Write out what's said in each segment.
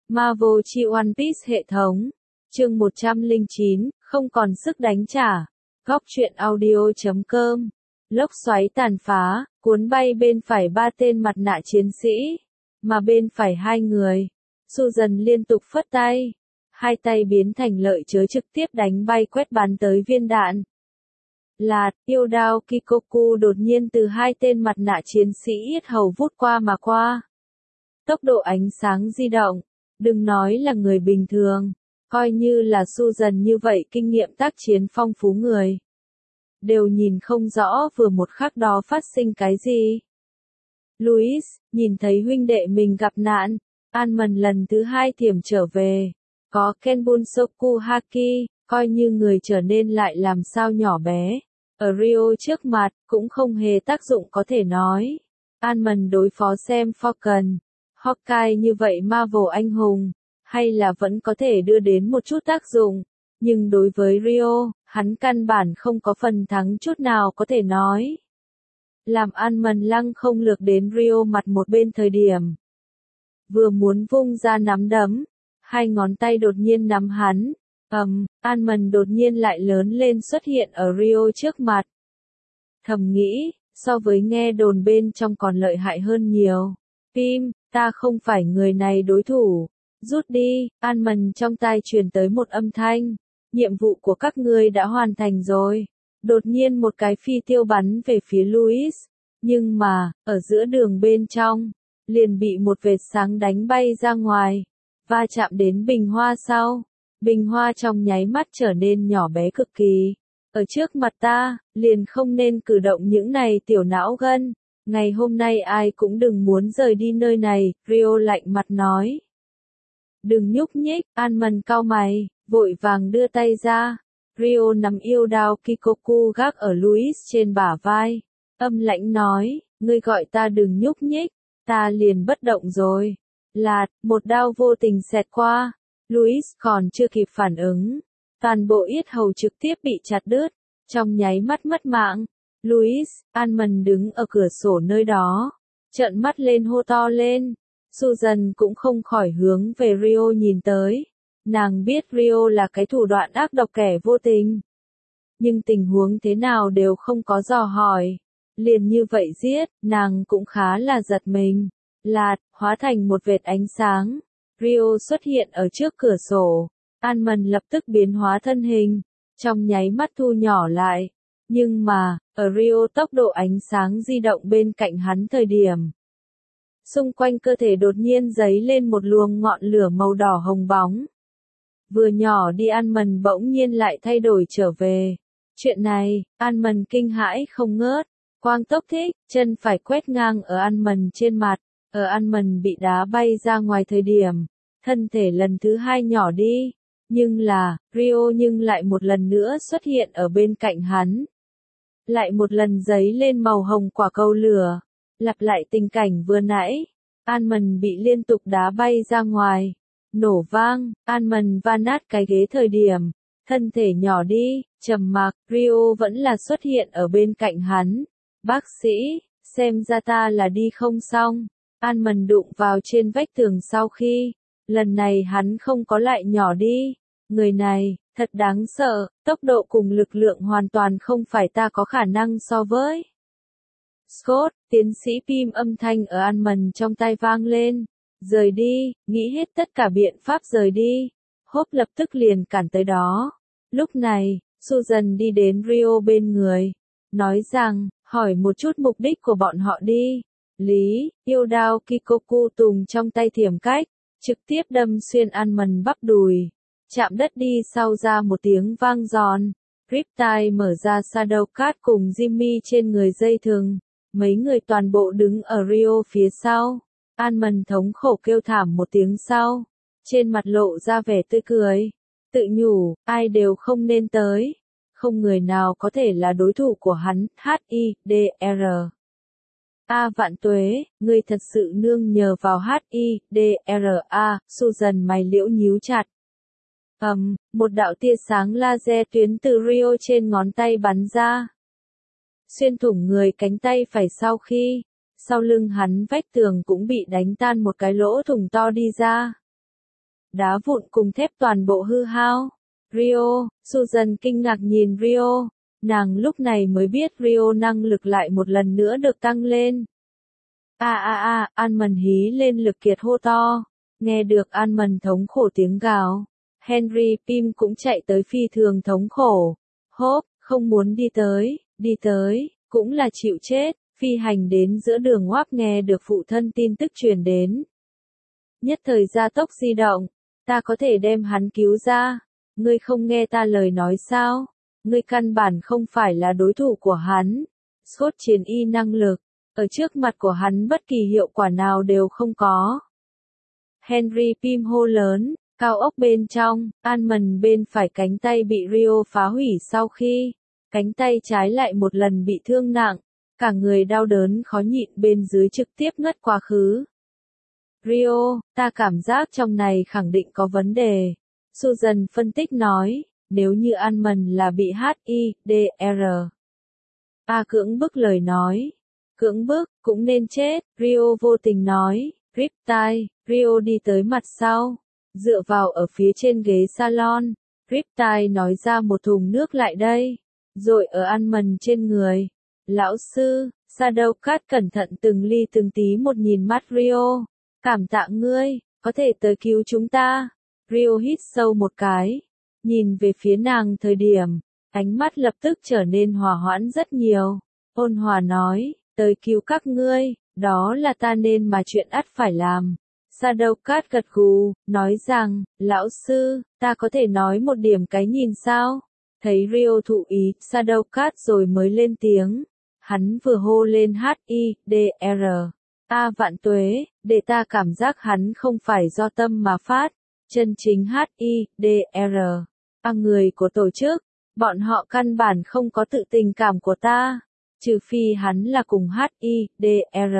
Marvel chi One Piece hệ thống. Chương 109, không còn sức đánh trả. Góc truyện audio.com. Lốc xoáy tàn phá, cuốn bay bên phải 3 tên mặt nạ chiến sĩ, mà bên phải 2 người. Susan liên tục phất tay. Hai tay biến thành lợi chớ trực tiếp đánh bay quét bắn tới viên đạn. Lạt, yêu đao Kikoku đột nhiên từ 2 tên mặt nạ chiến sĩ yết hầu vút qua mà qua. Tốc độ ánh sáng di động, đừng nói là người bình thường, coi như là Susan như vậy kinh nghiệm tác chiến phong phú người. Đều nhìn không rõ vừa một khắc đó phát sinh cái gì. Louis, nhìn thấy huynh đệ mình gặp nạn, Almond lần thứ 2 thiểm trở về. Có Kenbunsoku Haki, coi như người trở nên lại làm sao nhỏ bé. Ở Rio trước mặt, cũng không hề tác dụng có thể nói. Almond đối phó Sam Falcon, Hawkeye như vậy Marvel anh hùng, hay là vẫn có thể đưa đến một chút tác dụng. Nhưng đối với Rio, hắn căn bản không có phần thắng chút nào có thể nói. Làm Almond lăng không lược đến Rio mặt một bên thời điểm. Vừa muốn vung ra nắm đấm, 2 ngón tay đột nhiên nắm hắn. Almond đột nhiên lại lớn lên xuất hiện ở Rio trước mặt. Thầm nghĩ, so với nghe đồn bên trong còn lợi hại hơn nhiều. Pim, ta không phải người này đối thủ. Rút đi, Almond trong tai truyền tới một âm thanh. Nhiệm vụ của các ngươi đã hoàn thành rồi. Đột nhiên một cái phi tiêu bắn về phía Louis. Nhưng mà, ở giữa đường bên trong, liền bị một vệt sáng đánh bay ra ngoài. Va chạm đến bình hoa sau. Bình hoa trong nháy mắt trở nên nhỏ bé cực kỳ. Ở trước mặt ta, liền không nên cử động những này tiểu não gân. Ngày hôm nay ai cũng đừng muốn rời đi nơi này, Rio lạnh mặt nói. Đừng nhúc nhích, Almond cau mày, vội vàng đưa tay ra. Rio nắm yêu đao Kikoku gác ở Louis trên bả vai. Âm lãnh nói, ngươi gọi ta đừng nhúc nhích, ta liền bất động rồi. Lạt, một đao vô tình xẹt qua. Louis còn chưa kịp phản ứng. Toàn bộ yết hầu trực tiếp bị chặt đứt. Trong nháy mắt mất mạng. Louis, Almond đứng ở cửa sổ nơi đó. Trợn mắt lên hô to lên. Susan cũng không khỏi hướng về Rio nhìn tới. Nàng biết Rio là cái thủ đoạn ác độc kẻ vô tình. Nhưng tình huống thế nào đều không có dò hỏi. Liền như vậy giết, nàng cũng khá là giật mình. Lạt, hóa thành một vệt ánh sáng. Rio xuất hiện ở trước cửa sổ. Almond lập tức biến hóa thân hình. Trong nháy mắt thu nhỏ lại. Nhưng mà, ở Rio tốc độ ánh sáng di động bên cạnh hắn thời điểm. Xung quanh cơ thể đột nhiên giấy lên một luồng ngọn lửa màu đỏ hồng bóng. Vừa nhỏ đi Almond bỗng nhiên lại thay đổi trở về. Chuyện này, Almond kinh hãi không ngớt. Quang tốc thích, chân phải quét ngang ở Almond trên mặt. Ở Almond bị đá bay ra ngoài thời điểm. Thân thể lần thứ 2 nhỏ đi. Nhưng là, Rio nhưng lại một lần nữa xuất hiện ở bên cạnh hắn. Lại một lần giấy lên màu hồng quả cầu lửa. Lặp lại tình cảnh vừa nãy. Almond bị liên tục đá bay ra ngoài. Nổ vang, Almond va nát cái ghế thời điểm. Thân thể nhỏ đi, trầm mặc, Rio vẫn là xuất hiện ở bên cạnh hắn. Bác sĩ, xem ra ta là đi không xong. Almond đụng vào trên vách tường sau khi. Lần này hắn không có lại nhỏ đi. Người này, thật đáng sợ, tốc độ cùng lực lượng hoàn toàn không phải ta có khả năng so với. Scott, tiến sĩ Pim âm thanh ở Almond trong tai vang lên. Rời đi, nghĩ hết tất cả biện pháp rời đi. Hope lập tức liền cản tới đó. Lúc này, Susan đi đến Rio bên người. Nói rằng, hỏi một chút mục đích của bọn họ đi. Lý, yêu đao Kikoku tùng trong tay thiểm cách. Trực tiếp đâm xuyên Almond bắp đùi. Chạm đất đi sau ra một tiếng vang giòn. Riptide mở ra Shadow Cat cùng Jimmy trên người dây thừng. Mấy người toàn bộ đứng ở Rio phía sau. Almond thống khổ kêu thảm một tiếng sau. Trên mặt lộ ra vẻ tươi cười. Tự nhủ, ai đều không nên tới. Không người nào có thể là đối thủ của hắn. H.I.D.R. A vạn tuế, ngươi thật sự nương nhờ vào H.I.D.R.A. Susan mày liễu nhíu chặt. Một đạo tia sáng laser tuyến từ Rio trên ngón tay bắn ra. Xuyên thủng người cánh tay phải sau khi. Sau lưng hắn vách tường cũng bị đánh tan một cái lỗ thủng to đi ra. đá vụn cùng thép toàn bộ hư hao. Rio, Susan kinh ngạc nhìn Rio, nàng lúc này mới biết Rio năng lực lại một lần nữa được tăng lên. Almond hí lên lực kiệt hô to, nghe được Almond thống khổ tiếng gào. Henry Pym cũng chạy tới phi thường thống khổ. Hope, không muốn đi tới, cũng là chịu chết, phi hành đến giữa đường Hoap nghe được phụ thân tin tức truyền đến. Nhất thời gia tốc di động, ta có thể đem hắn cứu ra, ngươi không nghe ta lời nói sao, ngươi căn bản không phải là đối thủ của hắn. Scott chiến y năng lực, ở trước mặt của hắn bất kỳ hiệu quả nào đều không có. Henry Pym hô lớn. Cao ốc bên trong, Almond bên phải cánh tay bị Rio phá hủy sau khi, cánh tay trái lại một lần bị thương nặng, cả người đau đớn khó nhịn bên dưới trực tiếp ngất quá khứ. Rio, ta cảm giác trong này khẳng định có vấn đề. Susan phân tích nói, nếu như Almond là bị HIDR. Cưỡng bức lời nói. Cưỡng bức, cũng nên chết, Rio vô tình nói, Riptide, Rio đi tới mặt sau. Dựa vào ở phía trên ghế salon, Riptide nói ra một thùng nước lại đây, rồi ở Almond trên người. Lão sư, Shadowcat cẩn thận từng ly từng tí một nhìn mắt Rio, cảm tạ ngươi, có thể tới cứu chúng ta. Rio hít sâu một cái, nhìn về phía nàng thời điểm, ánh mắt lập tức trở nên hòa hoãn rất nhiều, ôn hòa nói, tới cứu các ngươi, đó là ta nên mà chuyện ắt phải làm. Shadowcat gật gù, nói rằng, lão sư, ta có thể nói một điểm cái nhìn sao? Thấy Rio thụ ý, Shadowcat rồi mới lên tiếng. Hắn vừa hô lên HIDR. Vạn tuế, để ta cảm giác hắn không phải do tâm mà phát. Chân chính HIDR. Người của tổ chức, bọn họ căn bản không có tự tình cảm của ta. Trừ phi hắn là cùng HIDR.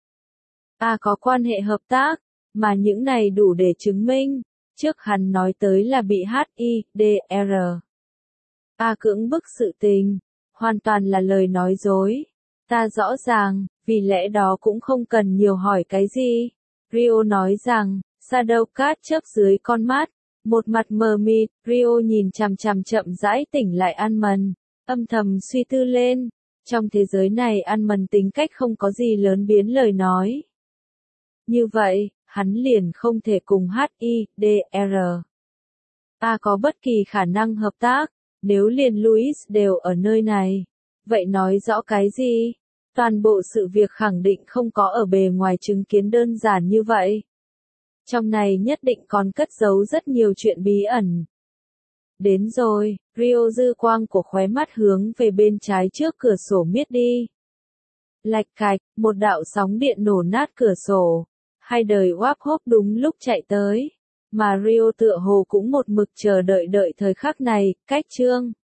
Có quan hệ hợp tác. Mà những này đủ để chứng minh, trước hắn nói tới là bị HIDR. Cưỡng bức sự tình, hoàn toàn là lời nói dối. Ta rõ ràng, vì lẽ đó cũng không cần nhiều hỏi cái gì. Rio nói rằng, Shadowcat chớp dưới con mắt, một mặt mờ mịt, Rio nhìn chằm chậm rãi tỉnh lại Almond, âm thầm suy tư lên. Trong thế giới này Almond tính cách không có gì lớn biến lời nói. Như vậy, hắn liền không thể cùng HIDR. Có bất kỳ khả năng hợp tác, nếu liền Louis đều ở nơi này. Vậy nói rõ cái gì? Toàn bộ sự việc khẳng định không có ở bề ngoài chứng kiến đơn giản như vậy. Trong này nhất định còn cất giấu rất nhiều chuyện bí ẩn. Đến rồi, Rio dư quang của khóe mắt hướng về bên trái trước cửa sổ miết đi. Lạch cạch, một đạo sóng điện nổ nát cửa sổ. Hai đời Wap Hope đúng lúc chạy tới, mà Rio tựa hồ cũng một mực chờ đợi thời khắc này, cách chương